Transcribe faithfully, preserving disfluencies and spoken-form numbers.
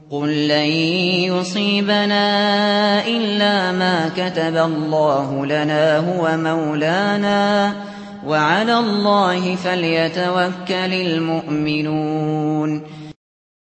قُل لَّن يُصِيبَنَا إِلَّا مَا كَتَبَ اللَّهُ لَنَا هُوَ مَوْلَانَا ۚ وَعَلَى اللَّهِ فَلْيَتَوَكَّلِ الْمُؤْمِنُونَ